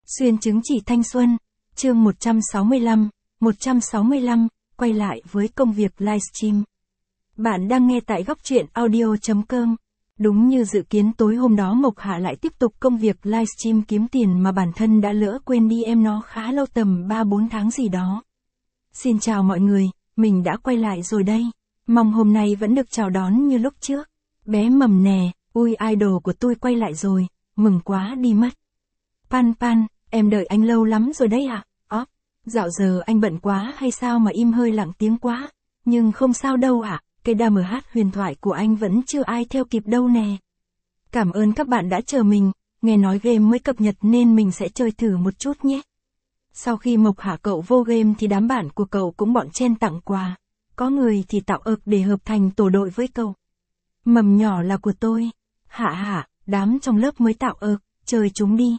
Xuyên chứng chỉ thanh xuân, chương 165, quay lại với công việc livestream. Bạn đang nghe tại góc truyện audio.com. Đúng như dự kiến tối hôm đó Mộc Hạ lại tiếp tục công việc livestream kiếm tiền mà bản thân đã lỡ quên đi nó khá lâu, tầm 3-4 tháng gì đó. Xin chào mọi người, mình đã quay lại rồi đây. Mong hôm nay vẫn được chào đón như lúc trước. Bé Mầm nè, ui idol của tôi quay lại rồi, mừng quá đi mất. Pan, em đợi anh lâu lắm rồi đấy ạ. Dạo giờ anh bận quá hay sao mà im hơi lặng tiếng quá. Nhưng không sao đâu ạ, cái DMH huyền thoại của anh vẫn chưa ai theo kịp đâu nè. Cảm ơn các bạn đã chờ mình, nghe nói game mới cập nhật nên mình sẽ chơi thử một chút nhé. Sau khi Mộc Hạ cậu vô game thì đám bạn của cậu cũng bọn chen tặng quà. Có người thì tạo ợc để hợp thành tổ đội với cậu. Mầm nhỏ là của tôi. Hạ, đám trong lớp mới tạo ợc, chơi chúng đi.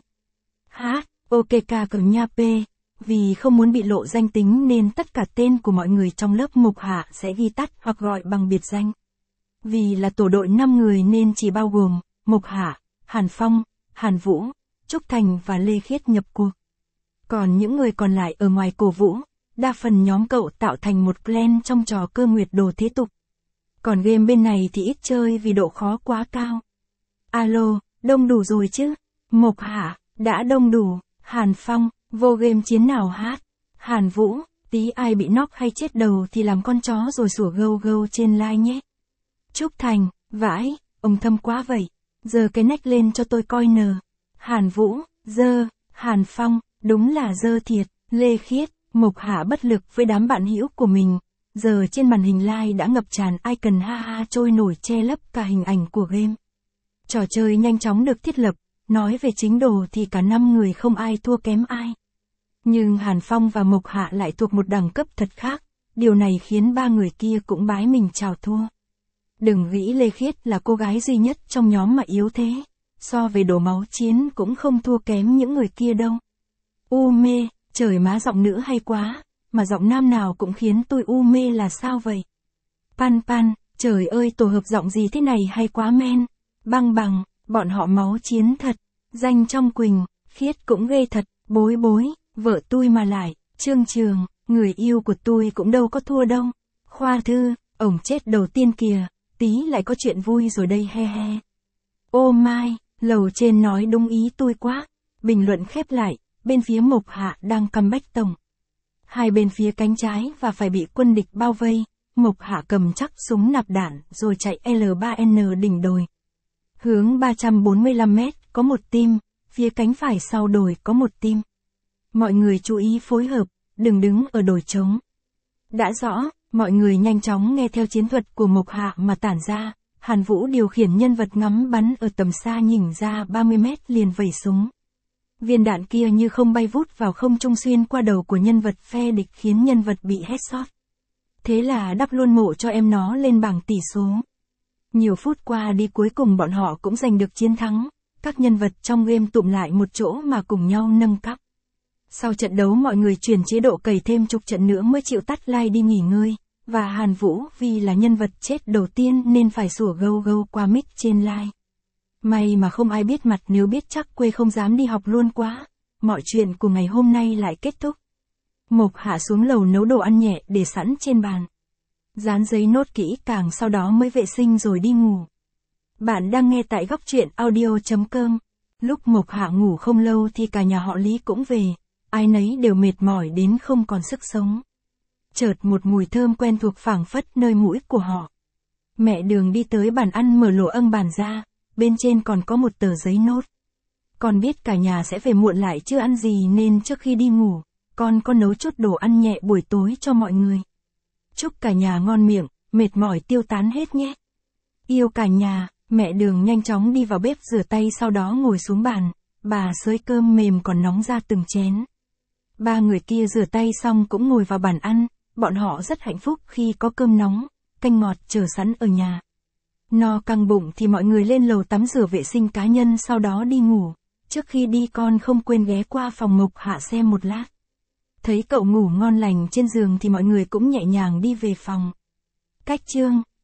Ok cờ nha p. Vì không muốn bị lộ danh tính nên tất cả tên của mọi người trong lớp Mộc Hạ sẽ ghi tắt hoặc gọi bằng biệt danh. Vì là tổ đội 5 người nên chỉ bao gồm Mộc Hạ, Hàn Phong, Hàn Vũ, Trúc Thành và Lê Khiết nhập cuộc. Còn những người còn lại ở ngoài cổ vũ, đa phần nhóm cậu tạo thành một clan trong trò Cơ Nguyệt Đồ thế tục. Còn game bên này thì ít chơi vì độ khó quá cao. Alo, đông đủ rồi chứ? Mộc Hạ, đã đông đủ. Hàn Phong, vô game chiến nào hát? Hàn Vũ, tí ai bị knock hay chết đầu thì làm con chó rồi sủa gâu trên live nhé. Trúc Thành, vãi, ông thâm quá vậy. Giờ cái nách lên cho tôi coi nờ. Hàn Vũ, dơ. Hàn Phong, đúng là dơ thiệt. Lê Khiết, Mộc Hạ bất lực với đám bạn hữu của mình. Giờ trên màn hình live đã ngập tràn icon ha trôi nổi che lấp cả hình ảnh của game. Trò chơi nhanh chóng được thiết lập. Nói về chính đồ thì cả 5 người không ai thua kém ai. Nhưng Hàn Phong và Mộc Hạ lại thuộc một đẳng cấp thật khác. Điều này khiến 3 người kia cũng bái mình chào thua. Đừng nghĩ Lê Khiết là cô gái duy nhất trong nhóm mà yếu thế. So về đổ máu chiến cũng không thua kém những người kia đâu. U mê, trời má giọng nữ hay quá. Mà giọng nam nào cũng khiến tôi u mê là sao vậy? Pan, trời ơi tổ hợp giọng gì thế này hay quá men. Băng, bọn họ máu chiến thật. Danh trong Quỳnh, Khiết cũng ghê thật. Bối, vợ tôi mà lại. Trường, người yêu của tôi cũng đâu có thua đâu. Khoa Thư, ổng chết đầu tiên kìa. Tí lại có chuyện vui rồi đây he. Ô mai, lầu trên nói đúng ý tôi quá. Bình luận khép lại, bên phía Mộc Hạ đang comeback tổng. Hai bên phía cánh trái và phải bị quân địch bao vây. Mộc Hạ cầm chắc súng nạp đạn rồi chạy L3N đỉnh đồi. Hướng 345 mét có một team, phía cánh phải sau đồi có một team. Mọi người chú ý phối hợp, đừng đứng ở đồi trống. Đã rõ, mọi người nhanh chóng nghe theo chiến thuật của Mộc Hạ mà tản ra. Hàn Vũ điều khiển nhân vật ngắm bắn ở tầm xa nhìn ra 30 mét liền vẩy súng. Viên đạn kia như không bay vút vào không trung xuyên qua đầu của nhân vật phe địch khiến nhân vật bị headshot. Thế là đắp luôn mộ cho em nó lên bảng tỷ số. Nhiều phút qua đi cuối cùng bọn họ cũng giành được chiến thắng, các nhân vật trong game tụm lại một chỗ mà cùng nhau nâng cấp. Sau trận đấu mọi người chuyển chế độ cày thêm chục trận nữa mới chịu tắt like đi nghỉ ngơi, và Hàn Vũ vì là nhân vật chết đầu tiên nên phải sủa gâu qua mic trên live. May mà không ai biết mặt, nếu biết chắc quê không dám đi học luôn quá. Mọi chuyện của ngày hôm nay lại kết thúc. Mộc Hạ xuống lầu nấu đồ ăn nhẹ để sẵn trên bàn. Dán giấy nốt kỹ càng sau đó mới vệ sinh rồi đi ngủ. Bạn đang nghe tại góc truyện audio.com. Lúc Mộc Hạ ngủ không lâu thì cả nhà họ Lý cũng về. Ai nấy đều mệt mỏi đến không còn sức sống. Chợt một mùi thơm quen thuộc phảng phất nơi mũi của họ. Mẹ Đường đi tới bàn ăn mở lỗ âng bàn ra. Bên trên còn có một tờ giấy nốt. Con biết cả nhà sẽ về muộn lại chưa ăn gì nên trước khi đi ngủ, con có nấu chút đồ ăn nhẹ buổi tối cho mọi người. Chúc cả nhà ngon miệng, mệt mỏi tiêu tán hết nhé. Yêu cả nhà. Mẹ Đường nhanh chóng đi vào bếp rửa tay sau đó ngồi xuống bàn. Bà xới cơm mềm còn nóng ra từng chén. 3 người kia rửa tay xong cũng ngồi vào bàn ăn. Bọn họ rất hạnh phúc khi có cơm nóng, canh ngọt chờ sẵn ở nhà. No căng bụng thì mọi người lên lầu tắm rửa vệ sinh cá nhân sau đó đi ngủ. Trước khi đi con không quên ghé qua phòng Mộc Hạ xem một lát. Thấy cậu ngủ ngon lành trên giường thì mọi người cũng nhẹ nhàng đi về phòng. Cách chương